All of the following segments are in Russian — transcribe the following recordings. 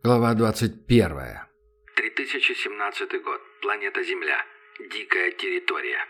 Глава 21. 3017 год. Планета Земля. Дикая территория.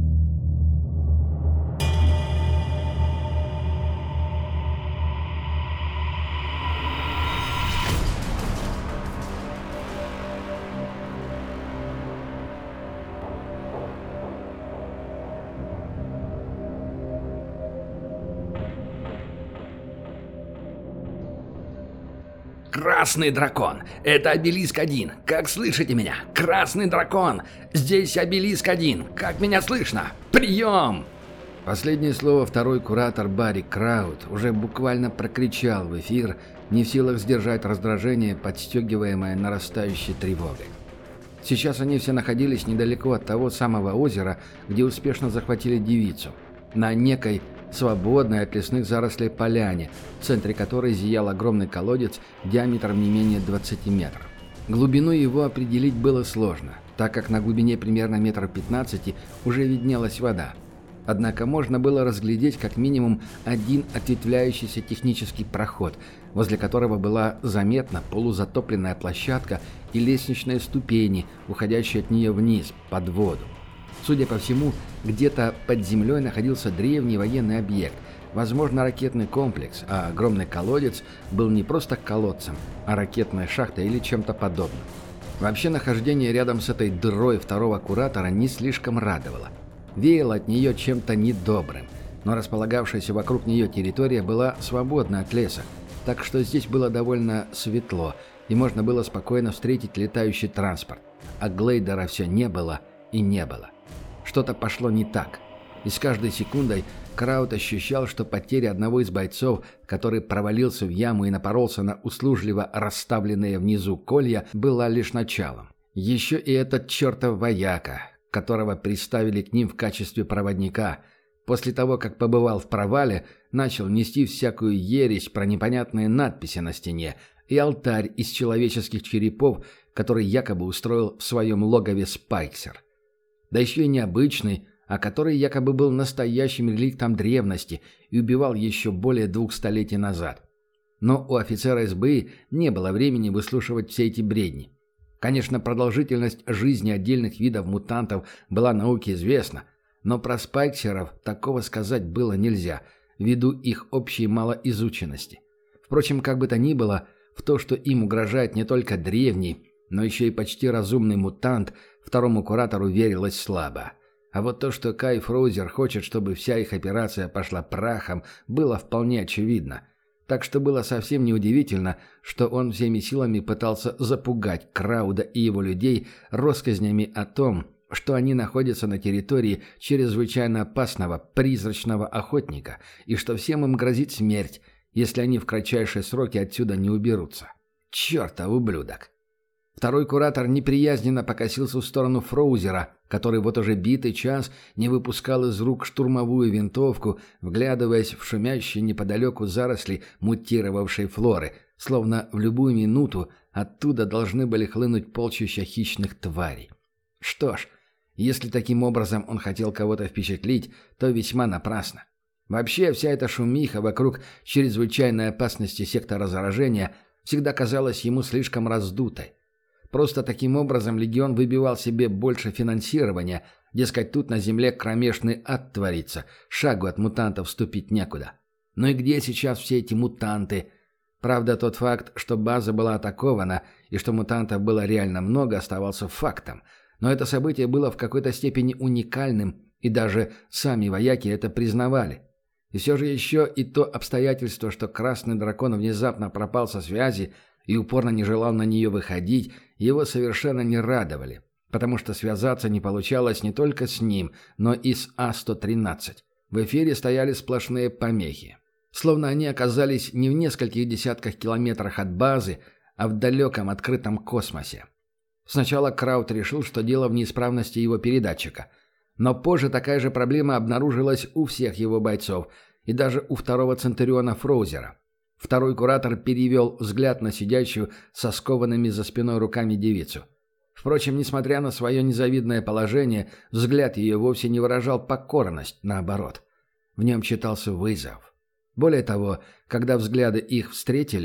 «Красный дракон! Это Обелиск-1! Как слышите меня? Красный дракон! Здесь Обелиск-1! Как меня слышно? Прием!» Последнее слово второй куратор Барри Краут уже буквально прокричал в эфир, не в силах сдержать раздражение, подстегиваемое нарастающей тревогой. Сейчас они все находились недалеко от того самого озера, где успешно захватили девицу, на некой свободной от лесных зарослей поляне, в центре которой зиял огромный колодец диаметром не менее 20 метров. Глубину его определить было сложно, так как на глубине примерно метров 15 уже виднелась вода. Однако можно было разглядеть как минимум один ответвляющийся технический проход, возле которого была заметна полузатопленная площадка и лестничные ступени, уходящие от нее вниз, под воду. Судя по всему, где-то под землей находился древний военный объект, возможно, ракетный комплекс, а огромный колодец был не просто колодцем, а ракетной шахтой или чем-то подобным. Вообще, нахождение рядом с этой дырой второго куратора не слишком радовало. Веяло от нее чем-то недобрым, но располагавшаяся вокруг нее территория была свободна от леса, так что здесь было довольно светло, и можно было спокойно встретить летающий транспорт. А глейдера все не было и не было. Что-то пошло не так. И с каждой секундой Краут ощущал, что потеря одного из бойцов, который провалился в яму и напоролся на услужливо расставленные внизу колья, была лишь началом. Еще и этот чертов вояка, которого приставили к ним в качестве проводника, после того, как побывал в провале, начал нести всякую ересь про непонятные надписи на стене и алтарь из человеческих черепов, который якобы устроил в своем логове Спайксер. Да еще и необычный, а который якобы был настоящим реликтом древности и убивал еще более 2 столетий назад. Но у офицера СБИ не было времени выслушивать все эти бредни. Конечно, продолжительность жизни отдельных видов мутантов была науке известна, но про спайксеров такого сказать было нельзя, ввиду их общей малоизученности. Впрочем, как бы то ни было, в то, что им угрожает не только древний, но еще и почти разумный мутант, второму куратору верилось слабо. А вот то, что Кай Фроузер хочет, чтобы вся их операция пошла прахом, было вполне очевидно. Так что было совсем неудивительно, что он всеми силами пытался запугать Крауда и его людей россказнями о том, что они находятся на территории чрезвычайно опасного призрачного охотника и что всем им грозит смерть, если они в кратчайшие сроки отсюда не уберутся. Чертов ублюдок! Второй куратор неприязненно покосился в сторону Фроузера, который вот уже битый час не выпускал из рук штурмовую винтовку, вглядываясь в шумящие неподалеку заросли мутировавшей флоры, словно в любую минуту оттуда должны были хлынуть полчища хищных тварей. Что ж, если таким образом он хотел кого-то впечатлить, то весьма напрасно. Вообще, вся эта шумиха вокруг чрезвычайной опасности сектора заражения всегда казалась ему слишком раздутой. Просто таким образом легион выбивал себе больше финансирования, дескать, тут на земле кромешный ад творится, шагу от мутантов ступить некуда. Ну и где сейчас все эти мутанты? Правда, тот факт, что база была атакована и что мутантов было реально много, оставался фактом. Но это событие было в какой-то степени уникальным, и даже сами вояки это признавали. И все же еще и то обстоятельство, что Красный Дракон внезапно пропал со связи и упорно не желал на нее выходить, его совершенно не радовали, потому что связаться не получалось не только с ним, но и с А-113. В эфире стояли сплошные помехи. Словно они оказались не в нескольких десятках километрах от базы, а в далеком открытом космосе. Сначала Краут решил, что дело в неисправности его передатчика, но позже такая же проблема обнаружилась у всех его бойцов и даже у второго Центуриона Фроузера. Второй куратор перевел взгляд на сидящую со скованными за спиной руками девицу. Впрочем, несмотря на свое незавидное положение, взгляд ее вовсе не выражал покорность, наоборот. В нем читался вызов. Более того, когда взгляды их встретились,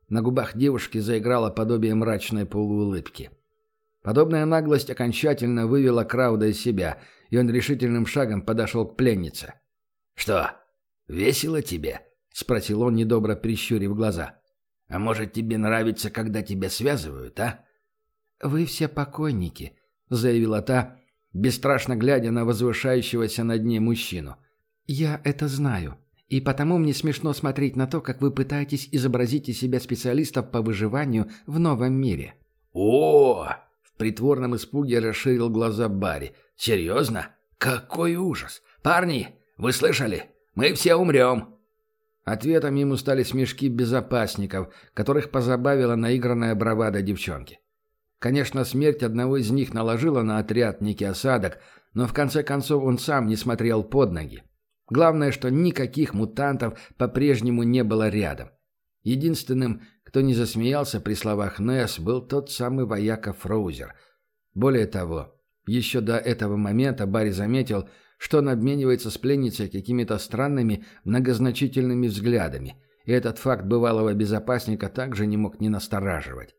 На губах девушки заиграло подобие мрачной полуулыбки. Подобная наглость окончательно вывела Крауда из себя, и он решительным шагом подошел к пленнице. «Что, весело тебе?» — спросил он, недобро прищурив глаза. «А может, тебе нравится, когда тебя связывают, а?» «Вы все покойники», — заявила та, бесстрашно глядя на возвышающегося над ней мужчину. «Я это знаю, и потому мне смешно смотреть на то, как вы пытаетесь изобразить из себя специалистов по выживанию в новом мире». «О!» — в притворном испуге расширил глаза Барри. «Серьезно? Какой ужас! Парни, вы слышали? Мы все умрем!» Ответом ему стали смешки безопасников, которых позабавила наигранная бравада девчонки. Конечно, смерть одного из них наложила на отряд некий осадок, но в конце концов он сам не смотрел под ноги. Главное, что никаких мутантов по-прежнему не было рядом. Единственным, кто не засмеялся при словах Несс, был тот самый вояка Фроузер. Более того, еще до этого момента Барри заметил, что он обменивается с пленницей какими-то странными, многозначительными взглядами, и этот факт бывалого безопасника также не мог не настораживать.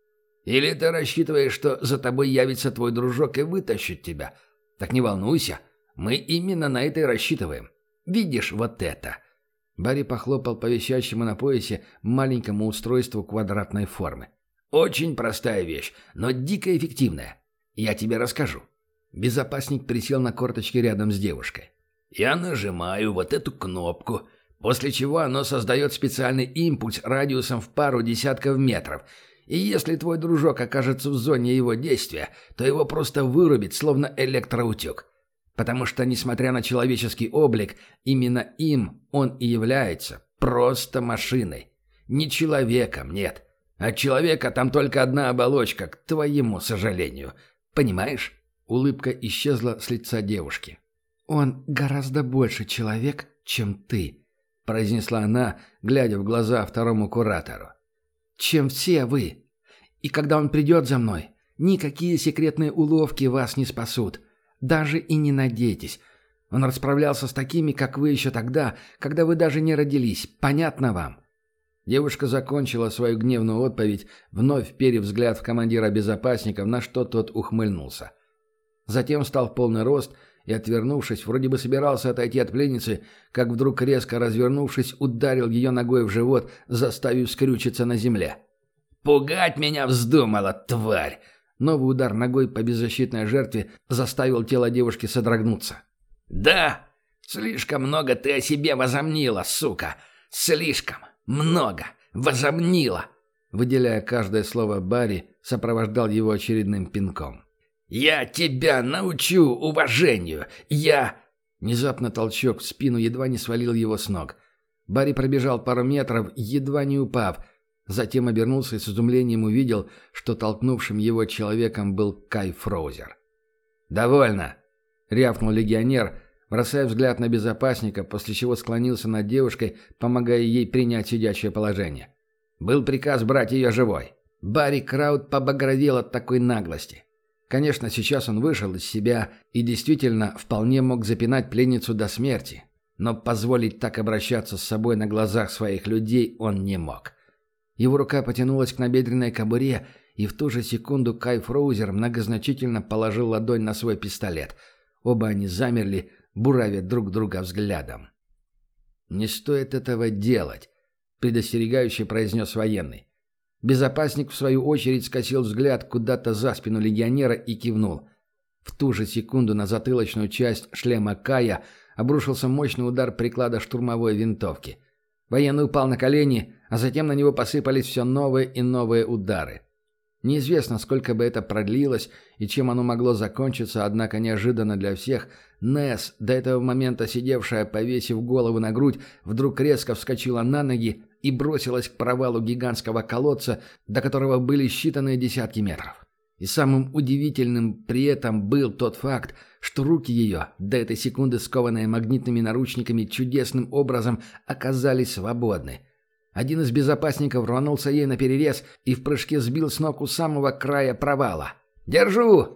«Или ты рассчитываешь, что за тобой явится твой дружок и вытащит тебя? Так не волнуйся, мы именно на это и рассчитываем. Видишь вот это?» Барри похлопал по висящему на поясе маленькому устройству квадратной формы. «Очень простая вещь, но дико эффективная. Я тебе расскажу». Безопасник присел на корточки рядом с девушкой. «Я нажимаю вот эту кнопку, после чего оно создает специальный импульс радиусом в пару десятков метров. И если твой дружок окажется в зоне его действия, то его просто вырубит, словно электроутюг. Потому что, несмотря на человеческий облик, именно им он и является, просто машиной. Не человеком, нет. От человека там только одна оболочка, к твоему сожалению. Понимаешь?» Улыбка исчезла с лица девушки. «Он гораздо больше человек, чем ты», — произнесла она, глядя в глаза второму куратору. «Чем все вы. И когда он придет за мной, никакие секретные уловки вас не спасут. Даже и не надейтесь. Он расправлялся с такими, как вы еще тогда, когда вы даже не родились. Понятно вам?» Девушка закончила свою гневную отповедь, вновь вперев взгляд в командира безопасников, на что тот ухмыльнулся. Затем встал в полный рост и, отвернувшись, вроде бы собирался отойти от пленницы, как вдруг, резко развернувшись, ударил ее ногой в живот, заставив скрючиться на земле. «Пугать меня вздумала, тварь!» Новый удар ногой по беззащитной жертве заставил тело девушки содрогнуться. «Да, слишком много ты о себе возомнила, сука! Слишком много возомнила!» Выделяя каждое слово, Барри сопровождал его очередным пинком. «Я тебя научу уважению! Внезапно толчок в спину едва не свалил его с ног. Барри пробежал пару метров, едва не упав. Затем обернулся и с изумлением увидел, что толкнувшим его человеком был Кай Фроузер. «Довольно!» — рявкнул легионер, бросая взгляд на безопасника, после чего склонился над девушкой, помогая ей принять сидячее положение. Был приказ брать ее живой. Барри Крауд побагровел от такой наглости. Конечно, сейчас он вышел из себя и действительно вполне мог запинать пленницу до смерти, но позволить так обращаться с собой на глазах своих людей он не мог. Его рука потянулась к набедренной кобуре, и в ту же секунду Кай Фроузер многозначительно положил ладонь на свой пистолет. Оба они замерли, буравя друг друга взглядом. «Не стоит этого делать», — предостерегающе произнес военный. Безопасник, в свою очередь, скосил взгляд куда-то за спину легионера и кивнул. В ту же секунду на затылочную часть шлема Кая обрушился мощный удар приклада штурмовой винтовки. Военный упал на колени, а затем на него посыпались все новые и новые удары. Неизвестно, сколько бы это продлилось и чем оно могло закончиться, однако неожиданно для всех Несс, до этого момента сидевшая, повесив голову на грудь, вдруг резко вскочила на ноги и бросилась к провалу гигантского колодца, до которого были считанные десятки метров. И самым удивительным при этом был тот факт, что руки ее, до этой секунды скованные магнитными наручниками, чудесным образом оказались свободны. Один из безопасников рванулся ей наперерез и в прыжке сбил с ног у самого края провала. «Держу!» —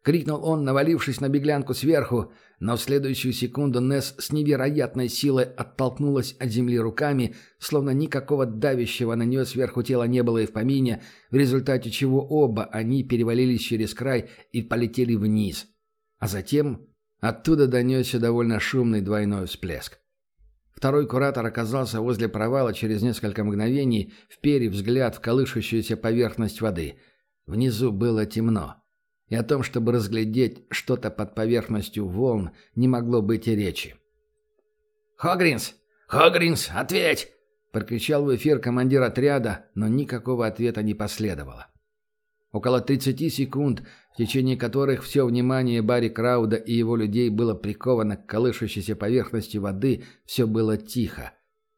крикнул он, навалившись на беглянку сверху, но в следующую секунду Несс с невероятной силой оттолкнулась от земли руками, словно никакого давящего на нее сверху тела не было и в помине, в результате чего оба они перевалились через край и полетели вниз. А затем оттуда донесся довольно шумный двойной всплеск. Второй куратор оказался возле провала через несколько мгновений, вперев взгляд в колышущуюся поверхность воды. Внизу было темно. И о том, чтобы разглядеть что-то под поверхностью волн, не могло быть и речи. «Хогринс! Хогринс, ответь!» – прокричал в эфир командир отряда, но никакого ответа не последовало. Около 30 секунд, в течение которых все внимание Барри Крауда и его людей было приковано к колышущейся поверхности воды, все было тихо.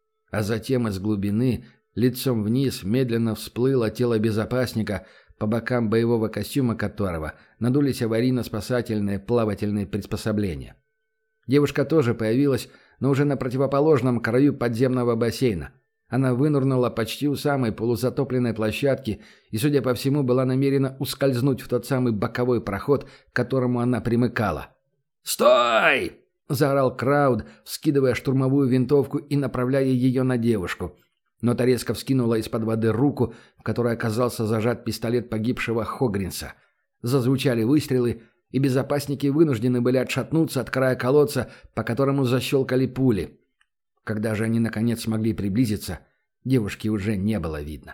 А затем из глубины, лицом вниз, медленно всплыло тело безопасника, по бокам боевого костюма которого надулись аварийно-спасательные плавательные приспособления. Девушка тоже появилась, но уже на противоположном краю подземного бассейна. Она вынырнула почти у самой полузатопленной площадки и, судя по всему, была намерена ускользнуть в тот самый боковой проход, к которому она примыкала. «Стой!» – заорал Крауд, вскидывая штурмовую винтовку и направляя ее на девушку. Но та резко вскинула из-под воды руку, в которой оказался зажат пистолет погибшего Хогринса. Зазвучали выстрелы, и безопасники вынуждены были отшатнуться от края колодца, по которому защелкали пули. Когда же они наконец смогли приблизиться, девушки уже не было видно.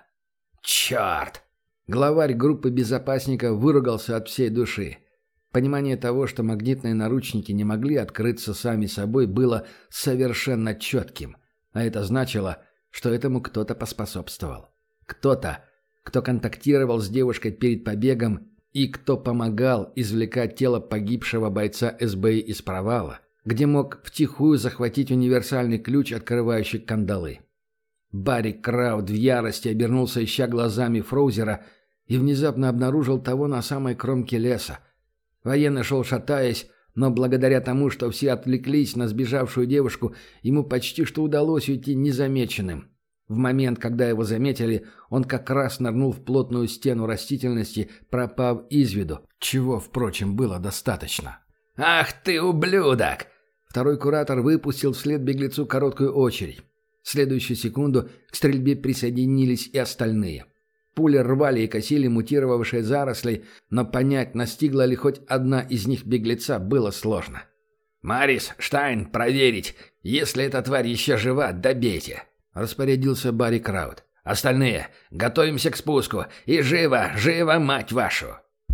«Черт!» Главарь группы безопасников выругался от всей души. Понимание того, что магнитные наручники не могли открыться сами собой, было совершенно четким. А это значило, что этому кто-то поспособствовал. Кто-то, кто контактировал с девушкой перед побегом и кто помогал извлекать тело погибшего бойца СБИ из провала, где мог втихую захватить универсальный ключ, открывающий кандалы. Барри Крауд в ярости обернулся, ища глазами Фроузера, и внезапно обнаружил того на самой кромке леса. Военный шел шатаясь, но благодаря тому, что все отвлеклись на сбежавшую девушку, ему почти что удалось уйти незамеченным. В момент, когда его заметили, он как раз нырнул в плотную стену растительности, пропав из виду, чего, впрочем, было достаточно. «Ах ты, ублюдок!» Второй куратор выпустил вслед беглецу короткую очередь. В следующую секунду к стрельбе присоединились и остальные. Пули рвали и косили мутировавшие заросли, но понять, настигла ли хоть одна из них беглеца, было сложно. «Марис, Штайн, проверить! Если эта тварь еще жива, добейте!» – распорядился Барри Крауд. «Остальные, готовимся к спуску! И живо, живо, мать вашу!»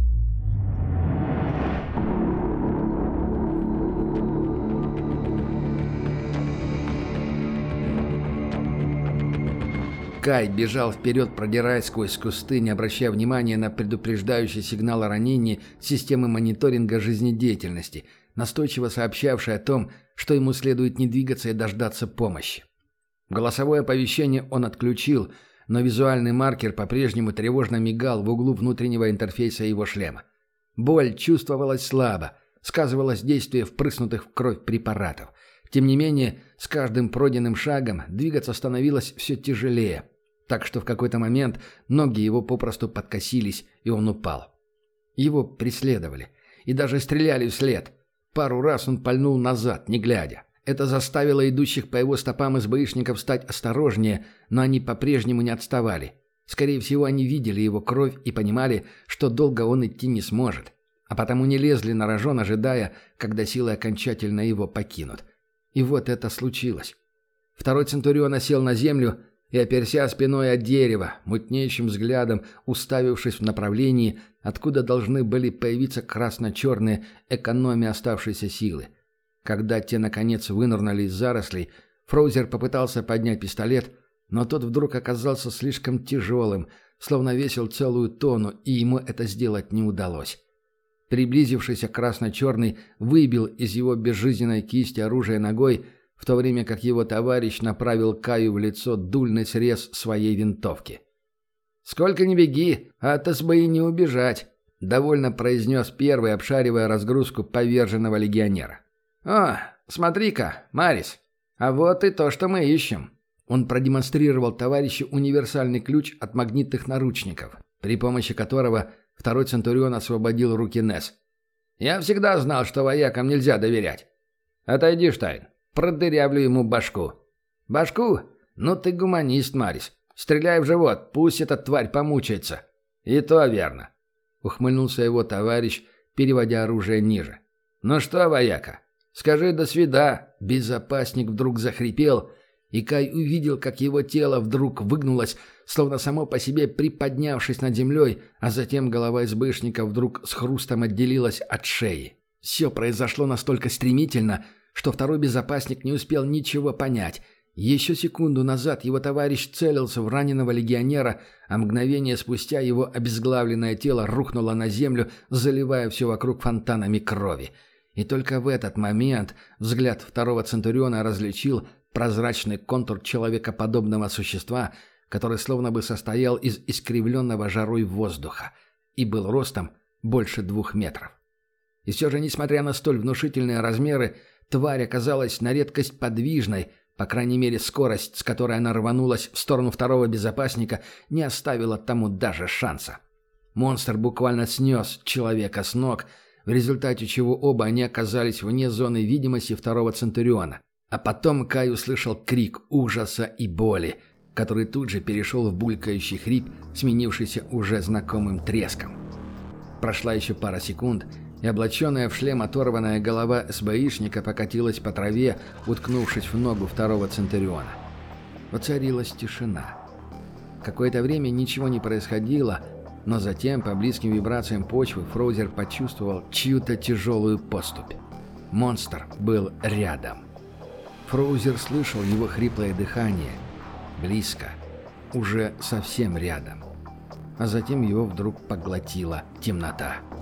Кай бежал вперед, продираясь сквозь кусты, не обращая внимания на предупреждающий сигнал о ранении системы мониторинга жизнедеятельности, настойчиво сообщавшей о том, что ему следует не двигаться и дождаться помощи. Голосовое оповещение он отключил, но визуальный маркер по-прежнему тревожно мигал в углу внутреннего интерфейса его шлема. Боль чувствовалась слабо, сказывалось действие впрыснутых в кровь препаратов. Тем не менее, с каждым пройденным шагом двигаться становилось все тяжелее, так что в какой-то момент ноги его попросту подкосились, и он упал. Его преследовали и даже стреляли вслед. Пару раз он пальнул назад, не глядя. Это заставило идущих по его стопам СБИшников стать осторожнее, но они по-прежнему не отставали. Скорее всего, они видели его кровь и понимали, что долго он идти не сможет, а потому не лезли на рожон, ожидая, когда силы окончательно его покинут. И вот это случилось. Второй Центурион осел на землю и оперся спиной от дерева, мутнеющим взглядом уставившись в направлении, откуда должны были появиться красно-черные экономии оставшейся силы. Когда те, наконец, вынырнули из зарослей, Фроузер попытался поднять пистолет, но тот вдруг оказался слишком тяжелым, словно весил целую тонну, и ему это сделать не удалось. Приблизившийся красно-черный выбил из его безжизненной кисти оружие ногой, в то время как его товарищ направил Каю в лицо дульный срез своей винтовки. «Сколько ни беги, от СБИ не убежать», — довольно произнес первый, обшаривая разгрузку поверженного легионера. «О, смотри-ка, Марис, а вот и то, что мы ищем». Он продемонстрировал товарищу универсальный ключ от магнитных наручников, при помощи которого второй Центурион освободил руки Несс. Я всегда знал, что воякам нельзя доверять. Отойди, Штайн, продырявлю ему башку. Башку? Ну ты гуманист, Марис. Стреляй в живот, пусть эта тварь помучается. И то верно. Ухмыльнулся его товарищ, переводя оружие ниже. Ну что, вояка, скажи «до свида». Безопасник вдруг захрипел, и Кай увидел, как его тело вдруг выгнулось, словно само по себе приподнявшись над землей, а затем голова избышника вдруг с хрустом отделилась от шеи. Все произошло настолько стремительно, что второй безопасник не успел ничего понять. Еще секунду назад его товарищ целился в раненого легионера, а мгновение спустя его обезглавленное тело рухнуло на землю, заливая все вокруг фонтанами крови. И только в этот момент взгляд второго Центуриона различил прозрачный контур человекоподобного существа, который словно бы состоял из искривленного жарой воздуха и был ростом больше 2 метров. И все же, несмотря на столь внушительные размеры, тварь оказалась на редкость подвижной. По крайней мере, скорость, с которой она рванулась в сторону второго безопасника, не оставила тому даже шанса. Монстр буквально снес человека с ног, в результате чего оба они оказались вне зоны видимости второго Центуриона. А потом Кай услышал крик ужаса и боли, который тут же перешел в булькающий хрип, сменившийся уже знакомым треском. Прошла еще пара секунд, и облаченная в шлем оторванная голова СБИшника покатилась по траве, уткнувшись в ногу второго Центуриона. Воцарилась тишина. Какое-то время ничего не происходило, но затем по близким вибрациям почвы Фроузер почувствовал чью-то тяжелую поступь. Монстр был рядом. Фроузер слышал его хриплое дыхание. Близко. Уже совсем рядом. А затем его вдруг поглотила темнота.